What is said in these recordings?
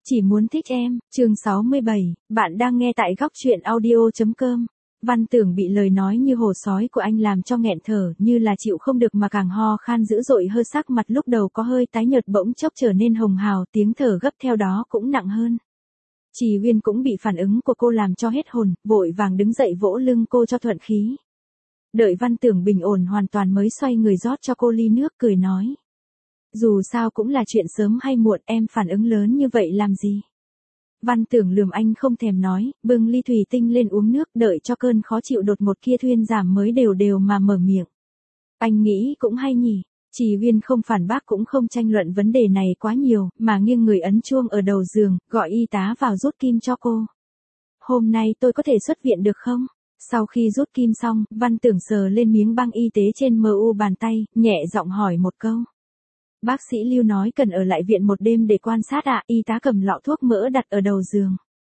Chỉ muốn thích em, chương 67, bạn đang nghe tại góc truyện audio.com. Văn Tưởng bị lời nói như hồ sói của anh làm cho nghẹn thở, như là chịu không được mà càng ho khan dữ dội, hơi sắc mặt lúc đầu có hơi tái nhợt bỗng chốc trở nên hồng hào, tiếng thở gấp theo đó cũng nặng hơn. Trì Uyên cũng bị phản ứng của cô làm cho hết hồn, vội vàng đứng dậy vỗ lưng cô cho thuận khí. Đợi Văn Tưởng bình ổn hoàn toàn mới xoay người rót cho cô ly nước, cười nói. Dù sao cũng là chuyện sớm hay muộn, em phản ứng lớn như vậy làm gì? Văn Tưởng lườm anh không thèm nói, bưng ly thủy tinh lên uống nước, đợi cho cơn khó chịu đột ngột kia thuyên giảm mới đều đều mà mở miệng. Anh nghĩ cũng hay nhỉ. Trì Uyên không phản bác cũng không tranh luận vấn đề này quá nhiều, mà nghiêng người ấn chuông ở đầu giường, gọi y tá vào rút kim cho cô. Hôm nay tôi có thể xuất viện được không? Sau khi rút kim xong, Văn Tưởng sờ lên miếng băng y tế trên mu bàn tay, nhẹ giọng hỏi một câu. Bác sĩ Lưu nói cần ở lại viện một đêm để quan sát ạ. Y tá cầm lọ thuốc mỡ đặt ở đầu giường.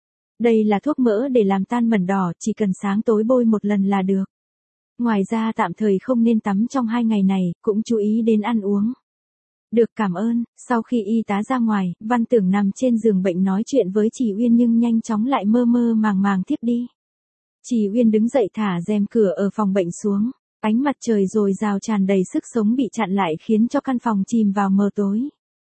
Đây là thuốc mỡ để làm tan mẩn đỏ, chỉ cần sáng tối bôi một lần là được. Ngoài ra tạm thời không nên tắm trong 2 ngày này, cũng chú ý đến ăn uống. Được, cảm ơn. Sau khi y tá ra ngoài, Văn Tưởng nằm trên giường bệnh nói chuyện với Trì Uyên nhưng nhanh chóng lại mơ mơ màng màng thiếp đi. Trì Uyên đứng dậy thả rèm cửa ở phòng bệnh xuống. Ánh mặt trời dồi dào tràn đầy sức sống bị chặn lại khiến cho căn phòng chìm vào mờ tối.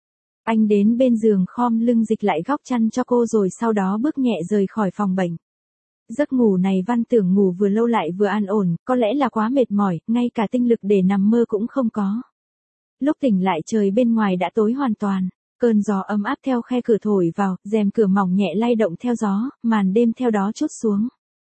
Anh đến bên giường khom lưng dịch lại góc chăn cho cô rồi sau đó bước nhẹ rời khỏi phòng bệnh. Giấc ngủ này Văn Tưởng ngủ vừa lâu lại vừa an ổn, có lẽ là quá mệt mỏi, ngay cả tinh lực để nằm mơ cũng không có. Lúc tỉnh lại trời bên ngoài đã tối hoàn toàn, cơn gió ấm áp theo khe cửa thổi vào, rèm cửa mỏng nhẹ lay động theo gió, màn đêm theo đó trút xuống.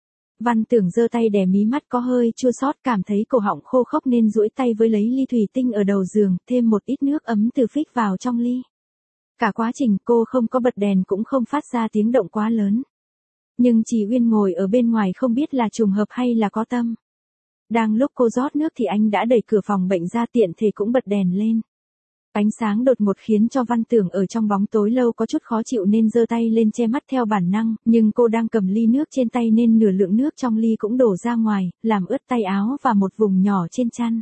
Văn Tưởng giơ tay đè mí mắt có hơi chua xót, cảm thấy cổ họng khô khốc nên duỗi tay với lấy ly thủy tinh ở đầu giường, thêm một ít nước ấm từ phích vào trong ly. Cả quá trình cô không có bật đèn cũng không phát ra tiếng động quá lớn. Nhưng Trì Uyên ngồi ở bên ngoài không biết là trùng hợp hay là có tâm. Đang lúc cô rót nước thì anh đã đẩy cửa phòng bệnh ra, tiện thể cũng bật đèn lên. Ánh sáng đột ngột khiến cho Văn Tưởng ở trong bóng tối lâu có chút khó chịu nên giơ tay lên che mắt theo bản năng, nhưng cô đang cầm ly nước trên tay nên nửa lượng nước trong ly cũng đổ ra ngoài, làm ướt tay áo và một vùng nhỏ trên chăn.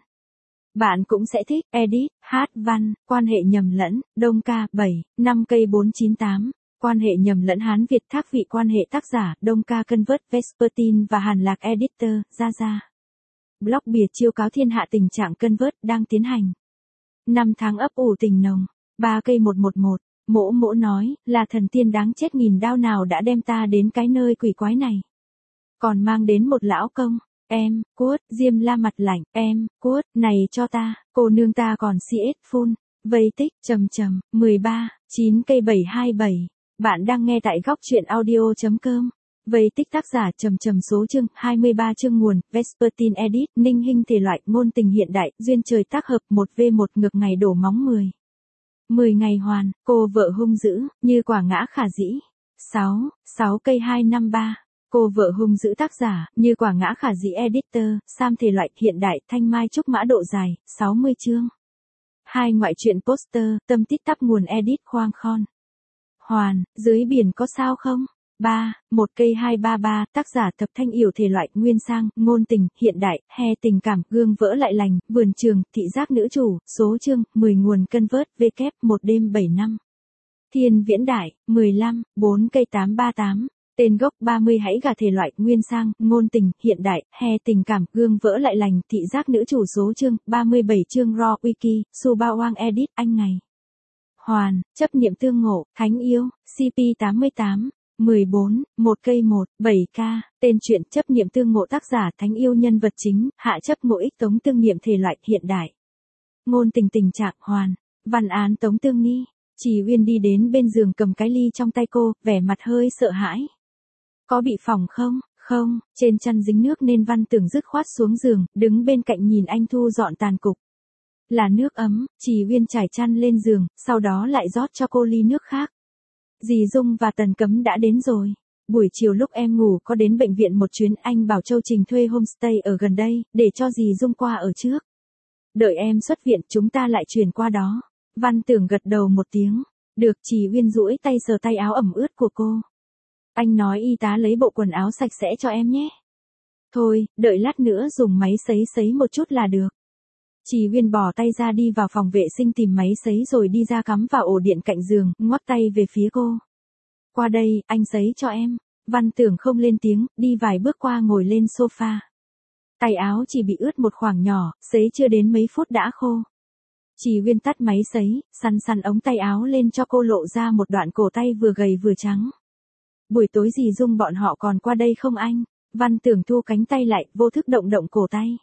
Bạn cũng sẽ thích, edit, hát văn, quan hệ nhầm lẫn, Đông Ca, 7, 5 cây 498, quan hệ nhầm lẫn Hán Việt thác vị quan hệ tác giả, Đông Ca Convert, Vespertine và Hàn Lạc Editor, Ra. Blog bìa chiêu cáo thiên hạ tình trạng Convert đang tiến hành. 5 tháng ấp ủ tình nồng, 3 cây 111, mỗ mỗ nói, là thần tiên đáng chết nghìn đao nào đã đem ta đến cái nơi quỷ quái này. Còn mang đến một lão công, em, cuốt, Diêm La mặt lạnh, em, cuốt, này cho ta, cô nương ta còn CS full, vây tích, 13, 9 cây 727, bạn đang nghe tại góc truyện audio.com. Vây tích tác giả số chương 23 chương nguồn Vespertine edit Ninh Hinh thể loại ngôn tình hiện đại duyên trời tác hợp 1v1 ngược ngày đổ móng 10 ngày hoàn cô vợ hung dữ như quả ngã khả dĩ 6 cây 253 cô vợ hung dữ tác giả như quả ngã khả dĩ editor Sam thể loại hiện đại thanh mai trúc mã độ dài 60 chương 2 ngoại truyện poster tâm tít tắp nguồn edit khoang khon hoàn dưới biển có sao không 1 cây 233, tác giả Thập Thanh Yểu thể loại nguyên sang, ngôn tình, hiện đại, he tình cảm, gương vỡ lại lành, vườn trường, thị giác nữ chủ, số chương, 10 nguồn Convert, W, 1 đêm 7 năm. Thiên Viễn Đại, 15, 4 cây 838, tên gốc 30 hãy gả thể loại nguyên sang, ngôn tình, hiện đại, he tình cảm, gương vỡ lại lành, thị giác nữ chủ số chương, 37 chương Raw Wiki, Subawang Edit, anh ngày. Hoàn, chấp niệm tương ngộ, thánh yêu, CP88. 14, 1 cây 1, 7k, tên truyện chấp niệm tương ngộ tác giả thánh yêu nhân vật chính, hạ chấp ngộ ích tống tương niệm thể loại hiện đại. Ngôn tình tình trạng hoàn, văn án tống tương nghi, Trì Uyên đi đến bên giường cầm cái ly trong tay cô, vẻ mặt hơi sợ hãi. Có bị phỏng không? Không, trên chăn dính nước nên Văn Tưởng dứt khoát xuống giường, đứng bên cạnh nhìn anh thu dọn tàn cục. Là nước ấm, Trì Uyên trải chăn lên giường, sau đó lại rót cho cô ly nước khác. Dì Dung và Tần Cấm đã đến rồi. Buổi chiều lúc em ngủ có đến bệnh viện một chuyến, anh bảo Châu Trình thuê homestay ở gần đây, để cho dì Dung qua ở trước. Đợi em xuất viện chúng ta lại chuyển qua đó. Văn Tưởng gật đầu một tiếng. Được. Trì Uyên duỗi tay sờ tay áo ẩm ướt của cô. Anh nói y tá lấy bộ quần áo sạch sẽ cho em nhé. Thôi, đợi lát nữa dùng máy sấy một chút là được. Trì Uyên bỏ tay ra đi vào phòng vệ sinh tìm máy sấy rồi đi ra cắm vào ổ điện cạnh giường, ngoắc tay về phía cô. Qua đây, anh sấy cho em. Văn Tưởng không lên tiếng, đi vài bước qua ngồi lên sofa. Tay áo chỉ bị ướt một khoảng nhỏ, sấy chưa đến mấy phút đã khô. Chỉ Huyên tắt máy sấy, săn săn ống tay áo lên cho cô lộ ra một đoạn cổ tay vừa gầy vừa trắng. Buổi tối dì Dung bọn họ còn qua đây không anh? Văn Tưởng thu cánh tay lại, vô thức động động cổ tay.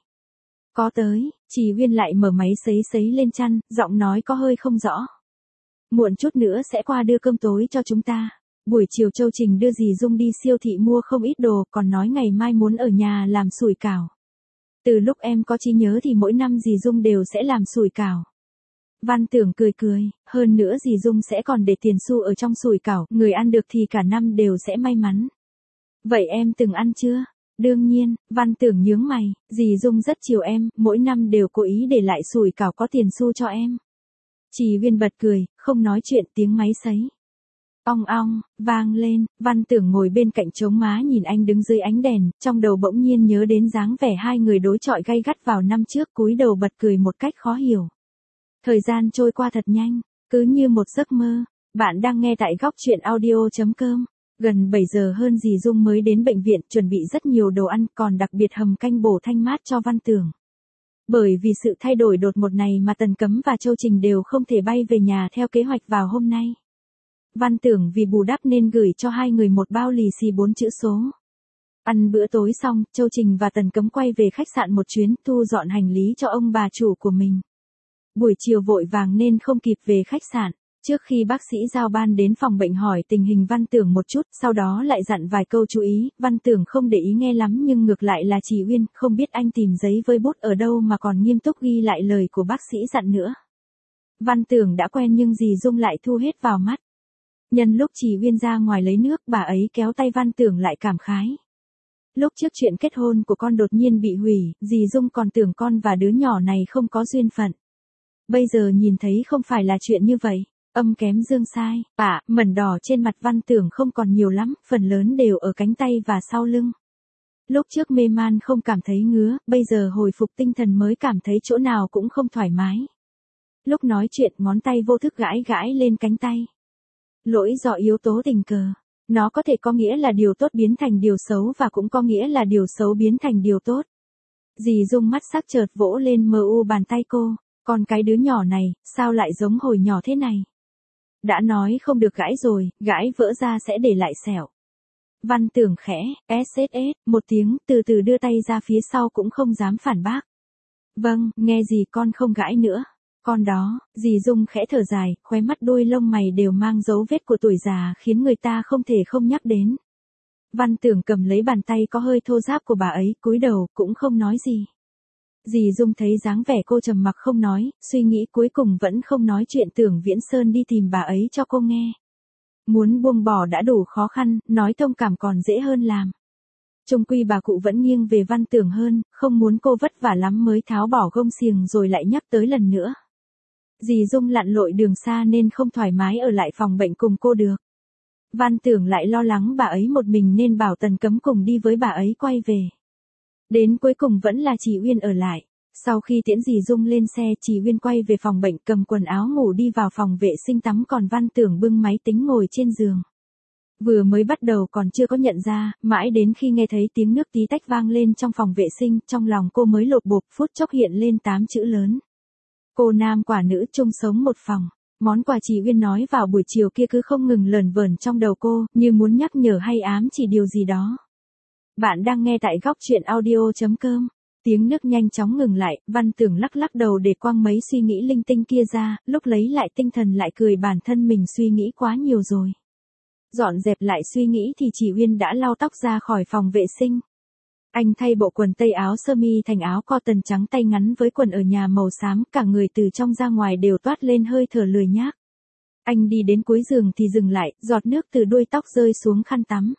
Có tới, Chỉ Huyên lại mở máy sấy lên chăn, giọng nói có hơi không rõ. Muộn chút nữa sẽ qua đưa cơm tối cho chúng ta. Buổi chiều Châu Trình đưa dì Dung đi siêu thị mua không ít đồ, còn nói ngày mai muốn ở nhà làm sủi cảo. Từ lúc em có trí nhớ thì mỗi năm dì Dung đều sẽ làm sủi cảo. Văn Tưởng cười, hơn nữa dì Dung sẽ còn để tiền xu ở trong sủi cảo, người ăn được thì cả năm đều sẽ may mắn. Vậy em từng ăn chưa? Đương nhiên, Văn Tưởng nhướng mày, dì Dung rất chiều em, mỗi năm đều cố ý để lại sủi cảo có tiền xu cho em. Chỉ Huyên bật cười, không nói chuyện, tiếng máy sấy. Ong ong, vang lên, Văn Tưởng ngồi bên cạnh chống má nhìn anh đứng dưới ánh đèn, trong đầu bỗng nhiên nhớ đến dáng vẻ hai người đối chọi gay gắt vào năm trước, cúi đầu bật cười một cách khó hiểu. Thời gian trôi qua thật nhanh, cứ như một giấc mơ. Bạn đang nghe tại góc chuyện audio.com. Gần 7 giờ hơn dì Dung mới đến bệnh viện, chuẩn bị rất nhiều đồ ăn, còn đặc biệt hầm canh bổ thanh mát cho Văn Tưởng. Bởi vì sự thay đổi đột ngột này mà Tần Cấm và Châu Trình đều không thể bay về nhà theo kế hoạch vào hôm nay. Văn Tưởng vì bù đắp nên gửi cho hai người một bao lì xì 4 chữ số. Ăn bữa tối xong, Châu Trình và Tần Cấm quay về khách sạn một chuyến, thu dọn hành lý cho ông bà chủ của mình. Buổi chiều vội vàng nên không kịp về khách sạn. Trước khi bác sĩ giao ban đến phòng bệnh hỏi tình hình Văn Tưởng một chút, sau đó lại dặn vài câu chú ý, Văn Tưởng không để ý nghe lắm nhưng ngược lại là Chỉ Huyên, không biết anh tìm giấy với bút ở đâu mà còn nghiêm túc ghi lại lời của bác sĩ dặn nữa. Văn Tưởng đã quen nhưng dì Dung lại thu hết vào mắt. Nhân lúc Chỉ Huyên ra ngoài lấy nước, bà ấy kéo tay Văn Tưởng lại cảm khái. Lúc trước chuyện kết hôn của con đột nhiên bị hủy, dì Dung còn tưởng con và đứa nhỏ này không có duyên phận. Bây giờ nhìn thấy không phải là chuyện như vậy. Âm kém dương sai, mẩn đỏ trên mặt Văn Tưởng không còn nhiều lắm, phần lớn đều ở cánh tay và sau lưng. Lúc trước mê man không cảm thấy ngứa, bây giờ hồi phục tinh thần mới cảm thấy chỗ nào cũng không thoải mái. Lúc nói chuyện ngón tay vô thức gãi lên cánh tay. Lỗi do yếu tố tình cờ. Nó có thể có nghĩa là điều tốt biến thành điều xấu và cũng có nghĩa là điều xấu biến thành điều tốt. Dì Dung mắt sắc chợt vỗ lên mờ u bàn tay cô. Còn cái đứa nhỏ này, sao lại giống hồi nhỏ thế này? Đã nói không được gãi rồi, gãi vỡ ra sẽ để lại sẹo. Văn Tưởng khẽ, một tiếng, từ từ đưa tay ra phía sau cũng không dám phản bác. Vâng, nghe gì con không gãi nữa. Con đó, dì Dung khẽ thở dài, khóe mắt đôi lông mày đều mang dấu vết của tuổi già khiến người ta không thể không nhắc đến. Văn Tưởng cầm lấy bàn tay có hơi thô ráp của bà ấy, cúi đầu, cũng không nói gì. Dì Dung thấy dáng vẻ cô trầm mặc không nói, suy nghĩ cuối cùng vẫn không nói chuyện, Tưởng Viễn Sơn đi tìm bà ấy cho cô nghe. Muốn buông bỏ đã đủ khó khăn, nói thông cảm còn dễ hơn làm. Chung quy bà cụ vẫn nghiêng về Văn Tưởng hơn, không muốn cô vất vả lắm mới tháo bỏ gông xiềng rồi lại nhắc tới lần nữa. Dì Dung lặn lội đường xa nên không thoải mái ở lại phòng bệnh cùng cô được. Văn Tưởng lại lo lắng bà ấy một mình nên bảo Tần Cấm cùng đi với bà ấy quay về. Đến cuối cùng vẫn là Chỉ Huyên ở lại. Sau khi tiễn dì Dung lên xe, Chỉ Huyên quay về phòng bệnh cầm quần áo ngủ đi vào phòng vệ sinh tắm, còn Văn Tưởng bưng máy tính ngồi trên giường. Vừa mới bắt đầu còn chưa có nhận ra, mãi đến khi nghe thấy tiếng nước tí tách vang lên trong phòng vệ sinh, trong lòng cô mới lột bột, phút chốc hiện lên 8 chữ lớn. Cô nam quả nữ chung sống một phòng. Món quà Chỉ Huyên nói vào buổi chiều kia cứ không ngừng lởn vởn trong đầu cô, như muốn nhắc nhở hay ám chỉ điều gì đó. Bạn đang nghe tại góc chuyện audio.com. Tiếng nước nhanh chóng ngừng lại, Văn Tưởng lắc đầu để quăng mấy suy nghĩ linh tinh kia ra, lúc lấy lại tinh thần lại cười bản thân mình suy nghĩ quá nhiều rồi. Dọn dẹp lại suy nghĩ thì Chỉ Huyên đã lau tóc ra khỏi phòng vệ sinh. Anh thay bộ quần tây áo sơ mi thành áo cotton trắng tay ngắn với quần ở nhà màu xám, cả người từ trong ra ngoài đều toát lên hơi thở lười nhác. Anh đi đến cuối giường thì dừng lại, giọt nước từ đuôi tóc rơi xuống khăn tắm.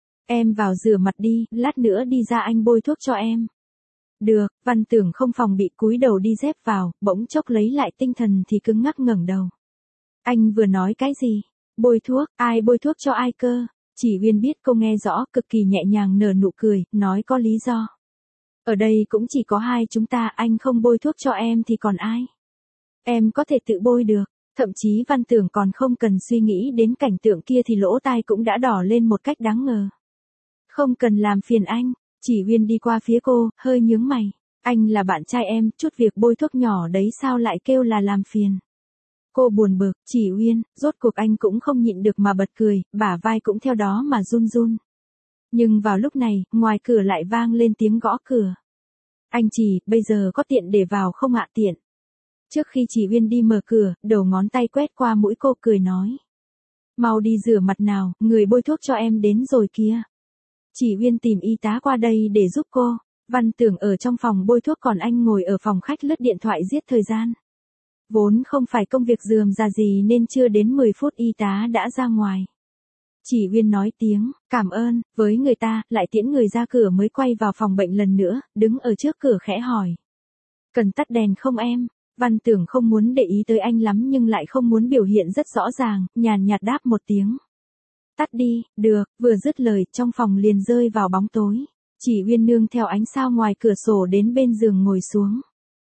Em vào rửa mặt đi, lát nữa đi ra anh bôi thuốc cho em. Được, Văn Tưởng không phòng bị, cúi đầu đi dép vào, bỗng chốc lấy lại tinh thần thì cứng ngắc ngẩng đầu. Anh vừa nói cái gì? Bôi thuốc, ai bôi thuốc cho ai cơ? Chỉ Huyên biết cô nghe rõ, cực kỳ nhẹ nhàng nở nụ cười, nói có lý do. Ở đây cũng chỉ có hai chúng ta, anh không bôi thuốc cho em thì còn ai? Em có thể tự bôi được. Thậm chí Văn Tưởng còn không cần suy nghĩ đến cảnh tượng kia thì lỗ tai cũng đã đỏ lên một cách đáng ngờ. Không cần làm phiền anh, Chỉ Uyên đi qua phía cô, hơi nhướng mày. Anh là bạn trai em, chút việc bôi thuốc nhỏ đấy sao lại kêu là làm phiền. Cô buồn bực, Chỉ Uyên, rốt cuộc anh cũng không nhịn được mà bật cười, bả vai cũng theo đó mà run run. Nhưng vào lúc này, ngoài cửa lại vang lên tiếng gõ cửa. Anh Chỉ, bây giờ có tiện để vào không ạ? Tiện. Trước khi Chỉ Uyên đi mở cửa, đầu ngón tay quét qua mũi cô cười nói. Mau đi rửa mặt nào, người bôi thuốc cho em đến rồi kia. Chỉ Uyên tìm y tá qua đây để giúp cô. Văn Tưởng ở trong phòng bôi thuốc còn anh ngồi ở phòng khách lướt điện thoại giết thời gian. Vốn không phải công việc rườm rà gì nên chưa đến 10 phút y tá đã ra ngoài. Chỉ Uyên nói tiếng, cảm ơn, với người ta, lại tiễn người ra cửa mới quay vào phòng bệnh lần nữa, đứng ở trước cửa khẽ hỏi. Cần tắt đèn không em? Văn Tưởng không muốn để ý tới anh lắm nhưng lại không muốn biểu hiện rất rõ ràng, nhàn nhạt đáp một tiếng. Tắt đi, được, vừa dứt lời, trong phòng liền rơi vào bóng tối. Chỉ Uyên nương theo ánh sao ngoài cửa sổ đến bên giường ngồi xuống.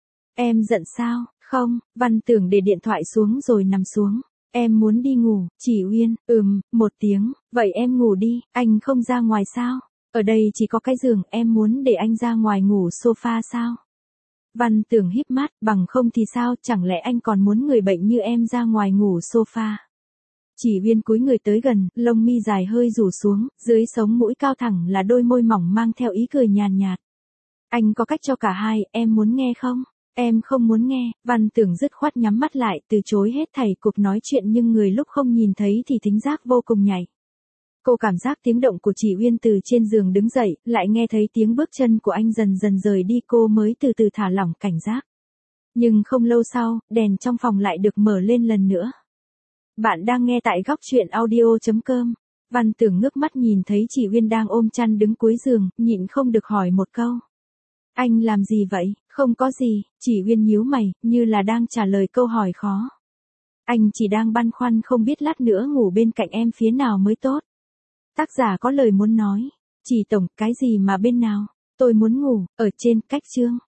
Em giận sao? Không, Văn Tưởng để điện thoại xuống rồi nằm xuống. Em muốn đi ngủ, Chỉ Uyên, một tiếng, vậy em ngủ đi, anh không ra ngoài sao? Ở đây chỉ có cái giường, em muốn để anh ra ngoài ngủ sofa sao? Văn Tưởng híp mắt, bằng không thì sao, chẳng lẽ anh còn muốn người bệnh như em ra ngoài ngủ sofa? Chỉ Uyên cúi người tới gần, lông mi dài hơi rủ xuống, dưới sống mũi cao thẳng là đôi môi mỏng mang theo ý cười nhàn nhạt. Anh có cách cho cả hai, em muốn nghe không? Em không muốn nghe, Văn Tưởng dứt khoát nhắm mắt lại, từ chối hết thảy cuộc nói chuyện nhưng người lúc không nhìn thấy thì thính giác vô cùng nhạy. Cô cảm giác tiếng động của Chỉ Uyên từ trên giường đứng dậy, lại nghe thấy tiếng bước chân của anh dần dần rời đi cô mới từ từ thả lỏng cảnh giác. Nhưng không lâu sau, đèn trong phòng lại được mở lên lần nữa. Bạn đang nghe tại góc truyện audio.com. Văn Tưởng ngước mắt nhìn thấy Chỉ Uyên đang ôm chăn đứng cuối giường, nhịn không được hỏi một câu. Anh làm gì vậy? Không có gì, Chỉ Uyên nhíu mày, như là đang trả lời câu hỏi khó. Anh chỉ đang băn khoăn không biết lát nữa ngủ bên cạnh em phía nào mới tốt. Tác giả có lời muốn nói. Chỉ tổng, cái gì mà bên nào? Tôi muốn ngủ, ở trên, cách chương.